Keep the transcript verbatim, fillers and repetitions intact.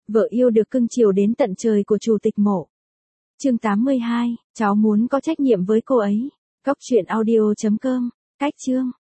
Vợ yêu được cưng chiều đến tận trời của chủ tịch mộ. Chương tám mươi hai, cháu muốn có trách nhiệm với cô ấy. Cóc truyện audio chấm com. Cách chương.